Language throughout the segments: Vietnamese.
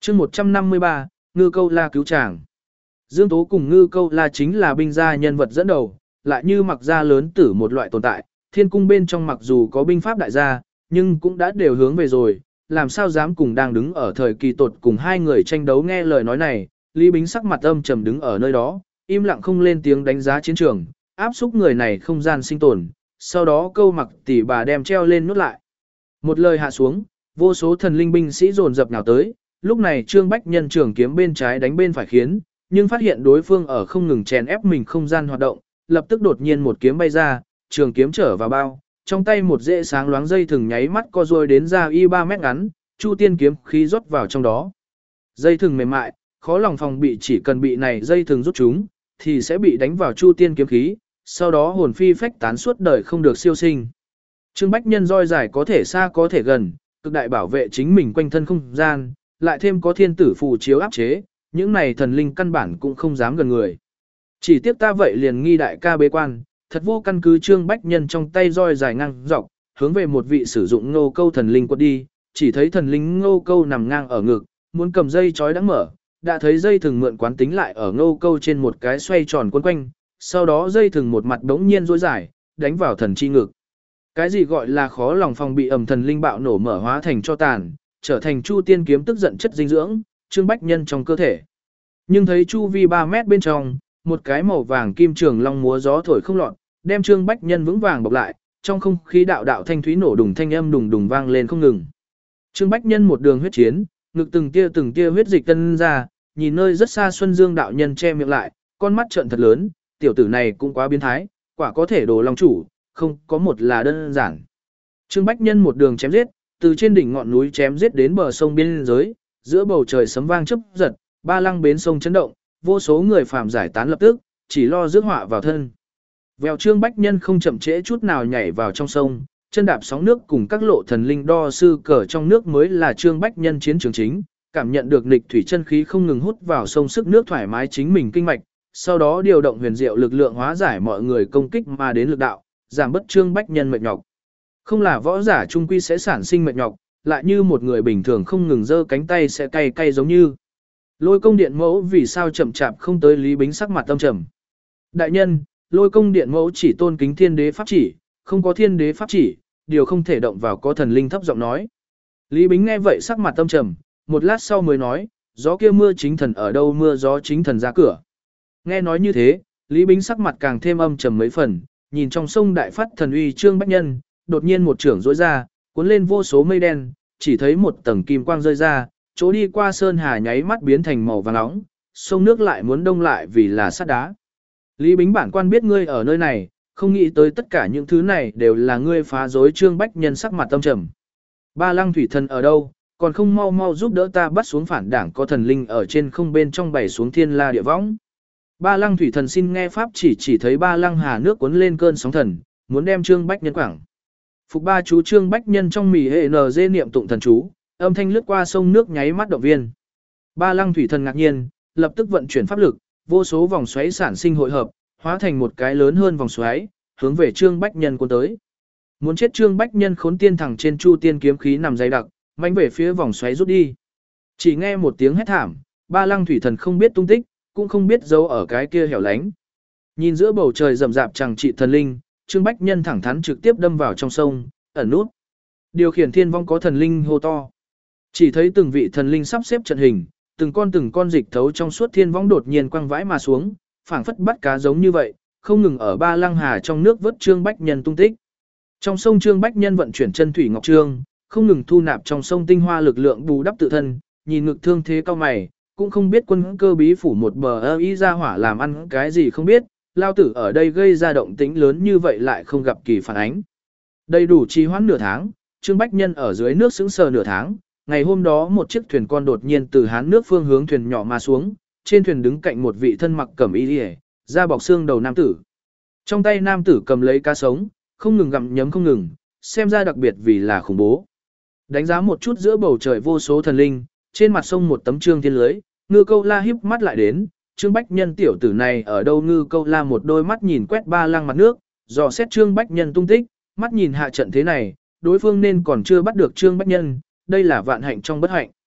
chương 153, Ngư Câu La cứu chàng. Dương Tố cùng Ngư Câu La chính là binh gia nhân vật dẫn đầu, lại như mặc gia lớn tử một loại tồn tại, thiên cung bên trong mặc dù có binh pháp đại gia, nhưng cũng đã đều hướng về rồi, làm sao dám cùng đang đứng ở thời kỳ tột cùng hai người tranh đấu nghe lời nói này. Lý Bính sắc mặt âm trầm đứng ở nơi đó, im lặng không lên tiếng đánh giá chiến trường, áp xúc người này không gian sinh tồn, sau đó câu mặc tỷ bà đem treo lên nút lại. Một lời hạ xuống, vô số thần linh binh sĩ dồn dập nào tới, lúc này Trương Bách Nhân trường kiếm bên trái đánh bên phải khiến, nhưng phát hiện đối phương ở không ngừng chèn ép mình không gian hoạt động, lập tức đột nhiên một kiếm bay ra, trường kiếm trở vào bao, trong tay một dễ sáng loáng dây thừng nháy mắt co ruôi đến ra y 3 mét ngắn, Chu Tiên kiếm khí rót vào trong đó. Dây thừng mềm mại, khó lòng phòng bị, chỉ cần bị này dây thừng rút chúng, thì sẽ bị đánh vào Chu Tiên kiếm khí, sau đó hồn phi phách tán suốt đời không được siêu sinh. Trương Bách Nhân roi dài có thể xa có thể gần, cực đại bảo vệ chính mình quanh thân không gian, lại thêm có thiên tử phù chiếu áp chế, những này thần linh căn bản cũng không dám gần người. Chỉ tiếc ta vậy liền nghi đại ca bế quan, thật vô căn cứ. Trương Bách Nhân trong tay roi dài ngang dọc, hướng về một vị sử dụng Ngô Câu thần linh quật đi, chỉ thấy thần linh Ngô Câu nằm ngang ở ngực, muốn cầm dây chói đã mở, đã thấy dây thừng mượn quán tính lại ở Ngô Câu trên một cái xoay tròn quấn quanh, sau đó dây thừng một mặt đống nhiên duỗi dài, đánh vào thần chi ngực. Cái gì gọi là khó lòng phòng bị, ẩm thần linh bạo nổ mở hóa thành cho tàn, trở thành Chu Tiên kiếm tức giận chất dinh dưỡng, Trương Bách Nhân trong cơ thể. Nhưng thấy chu vi 3 mét bên trong, một cái màu vàng kim trường long múa gió thổi không lọt, đem Trương Bách Nhân vững vàng bọc lại, trong không khí đạo đạo thanh thúy nổ đùng thanh âm đùng đùng vang lên không ngừng. Trương Bách Nhân một đường huyết chiến, ngực từng tia huyết dịch tân ra, nhìn nơi rất xa Xuân Dương đạo nhân che miệng lại, con mắt trợn thật lớn, tiểu tử này cũng quá biến thái, quả có thể đồ long chủ, không có một là đơn giản. Trương Bách Nhân một đường chém giết, từ trên đỉnh ngọn núi chém giết đến bờ sông biên giới, giữa bầu trời sấm vang chớp giật, ba lăng bến sông chấn động, vô số người phàm giải tán lập tức, chỉ lo rước họa vào thân. Vèo, Trương Bách Nhân không chậm trễ chút nào nhảy vào trong sông, chân đạp sóng nước cùng các lộ thần linh đo sư cờ trong nước mới là Trương Bách Nhân chiến trường chính, cảm nhận được nghịch thủy chân khí không ngừng hút vào sông, sức nước thoải mái chính mình kinh mạch, sau đó điều động huyền diệu lực lượng hóa giải mọi người công kích mà đến lực đạo, giảm bớt Trương Bách Nhân mệt nhọc. Không là võ giả trung quy sẽ sản sinh mệt nhọc, lại như một người bình thường không ngừng giơ cánh tay sẽ cay cay giống như. Lôi công điện mẫu vì sao chậm chạp không tới, Lý Bính sắc mặt âm trầm. Đại nhân, Lôi công điện mẫu chỉ tôn kính thiên đế pháp chỉ, không có thiên đế pháp chỉ, điều không thể động vào, có thần linh thấp giọng nói. Lý Bính nghe vậy sắc mặt âm trầm, một lát sau mới nói, gió kia mưa chính thần ở đâu, mưa gió chính thần ra cửa. Nghe nói như thế, Lý Bính sắc mặt càng thêm âm trầm mấy phần, nhìn trong sông đại phát thần uy Trương Bách Nhân, đột nhiên một chưởng rỗi ra, cuốn lên vô số mây đen, chỉ thấy một tầng kim quang rơi ra, chỗ đi qua sơn hà nháy mắt biến thành màu vàng nóng, sông nước lại muốn đông lại vì là sắt đá. Lý Bính bản quan biết ngươi ở nơi này, không nghĩ tới tất cả những thứ này đều là ngươi phá rối. Trương Bách Nhân sắc mặt âm trầm. Ba lăng thủy thần ở đâu, còn không mau mau giúp đỡ ta bắt xuống phản đảng, có thần linh ở trên không bên trong bày xuống thiên la địa võng. Ba lăng thủy thần xin nghe pháp chỉ thấy ba lăng hà nước cuốn lên cơn sóng thần, muốn đem Trương Bách Nhân quảng. Phục ba chú Trương Bách Nhân trong mì hệ NG niệm tụng thần chú, âm thanh lướt qua sông nước nháy mắt động viên. Ba lăng thủy thần ngạc nhiên, lập tức vận chuyển pháp lực, vô số vòng xoáy sản sinh hội hợp, hóa thành một cái lớn hơn vòng xoáy, hướng về Trương Bách Nhân cuốn tới. Muốn chết Trương Bách Nhân khốn tiên thẳng trên Chu Tiên kiếm khí nằm dày đặc, mạnh về phía vòng xoáy rút đi. Chỉ nghe một tiếng hét thảm, ba lăng thủy thần không biết tung tích, cũng không biết giấu ở cái kia hẻo lánh. Nhìn giữa bầu trời rậm rạp chẳng trị thần linh, Trương Bách Nhân thẳng thắn trực tiếp đâm vào trong sông, ẩn nút. Điều khiển thiên vong có thần linh hô to. Chỉ thấy từng vị thần linh sắp xếp trận hình, từng con dịch thấu trong suốt thiên vong đột nhiên quăng vãi mà xuống, phảng phất bắt cá giống như vậy, không ngừng ở ba lăng hà trong nước vớt Trương Bách Nhân tung tích. Trong sông Trương Bách Nhân vận chuyển chân thủy ngọc trương, không ngừng thu nạp trong sông tinh hoa lực lượng bù đắp tự thân, nhìn ngực thương thế cao mày, cũng không biết quân cơ bí phủ một bờ y ra hỏa làm ăn cái gì không biết, lao tử ở đây gây ra động tĩnh lớn như vậy lại không gặp kỳ phản ánh. Đầy đủ trì hoãn nửa tháng, Trương Bách Nhân ở dưới nước sững sờ nửa tháng, ngày hôm đó một chiếc thuyền con đột nhiên từ hán nước phương hướng thuyền nhỏ mà xuống, trên thuyền đứng cạnh một vị thân mặc cẩm y liễu, da bọc xương đầu nam tử. Trong tay nam tử cầm lấy cá sống, không ngừng gặm nhấm không ngừng, xem ra đặc biệt vì là khủng bố. Đánh giá một chút giữa bầu trời vô số thần linh, trên mặt sông một tấm trương thiên lưới, Ngư Câu La híp mắt lại đến, Trương Bách Nhân tiểu tử này ở đâu? Ngư Câu La một đôi mắt nhìn quét ba lăng mặt nước, dò xét Trương Bách Nhân tung tích, mắt nhìn hạ trận thế này, đối phương nên còn chưa bắt được Trương Bách Nhân, đây là vạn hạnh trong bất hạnh.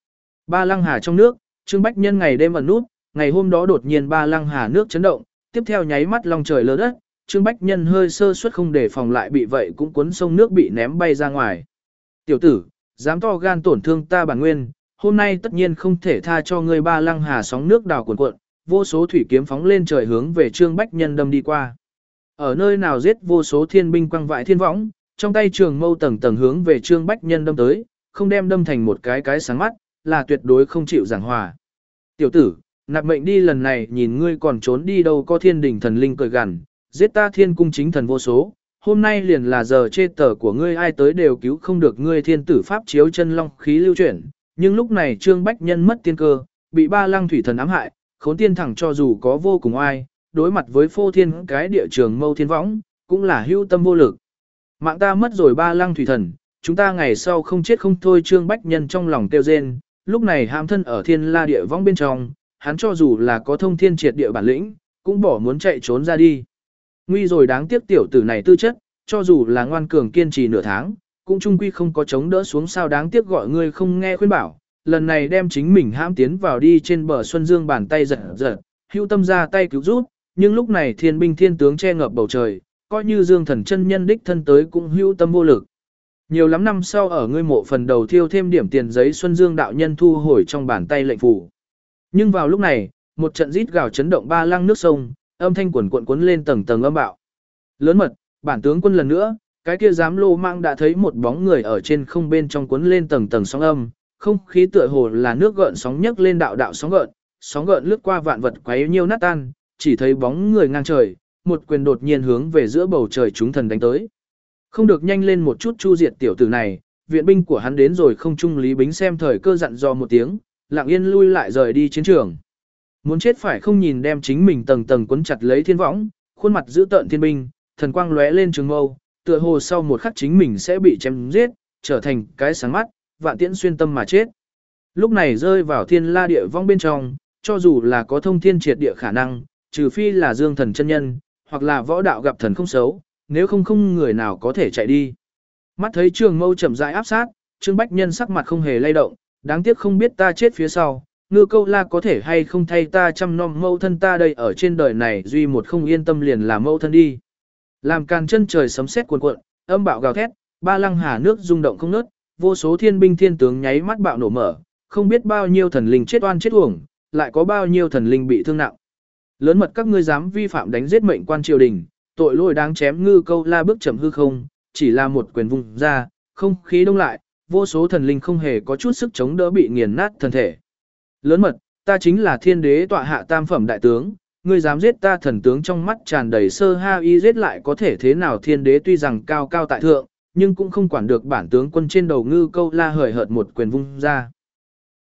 Ba Lăng Hà trong nước, Trương Bách Nhân ngày đêm ẩn nút, ngày hôm đó đột nhiên Ba Lăng Hà nước chấn động, tiếp theo nháy mắt long trời lở đất, Trương Bách Nhân hơi sơ suất không để phòng lại bị vậy cũng cuốn sông nước bị ném bay ra ngoài. Tiểu tử, dám to gan tổn thương ta bản nguyên, hôm nay tất nhiên không thể tha cho ngươi. Ba Lăng Hà sóng nước đào cuộn cuộn, vô số thủy kiếm phóng lên trời hướng về Trương Bách Nhân đâm đi qua. Ở nơi nào giết vô số thiên binh quăng vại thiên võng, trong tay trường mâu tầng tầng hướng về Trương Bách Nhân đâm tới, không đem đâm thành một cái sáng mắt, là tuyệt đối không chịu giảng hòa. Tiểu tử, nạp mệnh đi, lần này nhìn ngươi còn trốn đi đâu. Có thiên đình thần linh cười gằn, giết ta thiên cung chính thần vô số, hôm nay liền là giờ chê tờ của ngươi, ai tới đều cứu không được ngươi. Thiên tử pháp chiếu chân long khí lưu chuyển, nhưng lúc này Trương Bách Nhân mất tiên cơ, bị Ba Lăng thủy thần ám hại, khốn tiên thẳng cho dù có vô cùng oai, đối mặt với phô thiên cái địa trường mâu thiên võng, cũng là hưu tâm vô lực. Mạng ta mất rồi Ba Lăng thủy thần, chúng ta ngày sau không chết không thôi. Trương Bách Nhân trong lòng kêu rên, lúc này hãm thân ở thiên la địa võng bên trong, hắn cho dù là có thông thiên triệt địa bản lĩnh, cũng bỏ muốn chạy trốn ra đi. Nguy rồi, đáng tiếc tiểu tử này tư chất, cho dù là ngoan cường kiên trì nửa tháng, cũng chung quy không có chống đỡ xuống. Sao đáng tiếc gọi ngươi không nghe khuyên bảo, lần này đem chính mình hãm tiến vào đi. Trên bờ Xuân Dương bàn tay giật giật, hữu tâm ra tay cứu giúp, nhưng lúc này thiên binh thiên tướng che ngập bầu trời, coi như Dương Thần chân nhân đích thân tới cũng hữu tâm vô lực. Nhiều lắm năm sau ở ngươi mộ phần đầu thiêu thêm điểm tiền giấy, Xuân Dương đạo nhân thu hồi trong bàn tay lệnh phù. Nhưng vào lúc này, một trận rít gào chấn động Ba Lăng nước sông, âm thanh quần cuộn cuốn lên tầng tầng âm bạo. Lớn mật, bản tướng quân lần nữa, cái kia dám lô mang đã thấy một bóng người ở trên không bên trong cuốn lên tầng tầng sóng âm, không khí tựa hồ là nước gợn sóng nhấc lên đạo đạo sóng gợn lướt qua vạn vật quấy nhiêu nát tan, chỉ thấy bóng người ngang trời, một quyền đột nhiên hướng về giữa bầu trời chúng thần đánh tới. Không được nhanh lên một chút chu diệt tiểu tử này, viện binh của hắn đến rồi. Không trung Lý Bính xem thời cơ dặn dò một tiếng, lặng yên lui lại rời đi chiến trường. Muốn chết phải không, nhìn đem chính mình tầng tầng quấn chặt lấy thiên võng, khuôn mặt giữ tợn thiên binh, thần quang lóe lên trường mâu, tựa hồ sau một khắc chính mình sẽ bị chém giết, trở thành cái sáng mắt, vạn tiễn xuyên tâm mà chết. Lúc này rơi vào thiên la địa vong bên trong, cho dù là có thông thiên triệt địa khả năng, trừ phi là Dương Thần chân nhân, hoặc là võ đạo gặp thần không xấu, nếu không người nào có thể chạy đi. Mắt thấy trường mâu chậm rãi áp sát, Trương Bách Nhân sắc mặt không hề lay động, đáng tiếc không biết ta chết phía sau, Ngư Câu La có thể hay không thay ta chăm nom mâu thân ta đây, ở trên đời này duy một không yên tâm liền là mâu thân đi. Làm càn chân trời sấm sét cuồn cuộn, âm bạo gào thét, Ba Lăng Hà nước rung động không ngớt, vô số thiên binh thiên tướng nháy mắt bạo nổ mở, không biết bao nhiêu thần linh chết oan chết uổng, lại có bao nhiêu thần linh bị thương nặng. Lớn mật các ngươi dám vi phạm đánh giết mệnh quan triều đình, tội lỗi đáng chém. Ngư Câu La bước chậm hư không, chỉ là một quyền vung ra, không khí đông lại, vô số thần linh không hề có chút sức chống đỡ bị nghiền nát thân thể. Lớn mật, ta chính là thiên đế tọa hạ tam phẩm đại tướng, ngươi dám giết ta thần tướng. Trong mắt tràn đầy sơ ha y, giết lại có thể thế nào? Thiên đế tuy rằng cao cao tại thượng, nhưng cũng không quản được bản tướng quân trên đầu. Ngư Câu La hời hợt một quyền vung ra.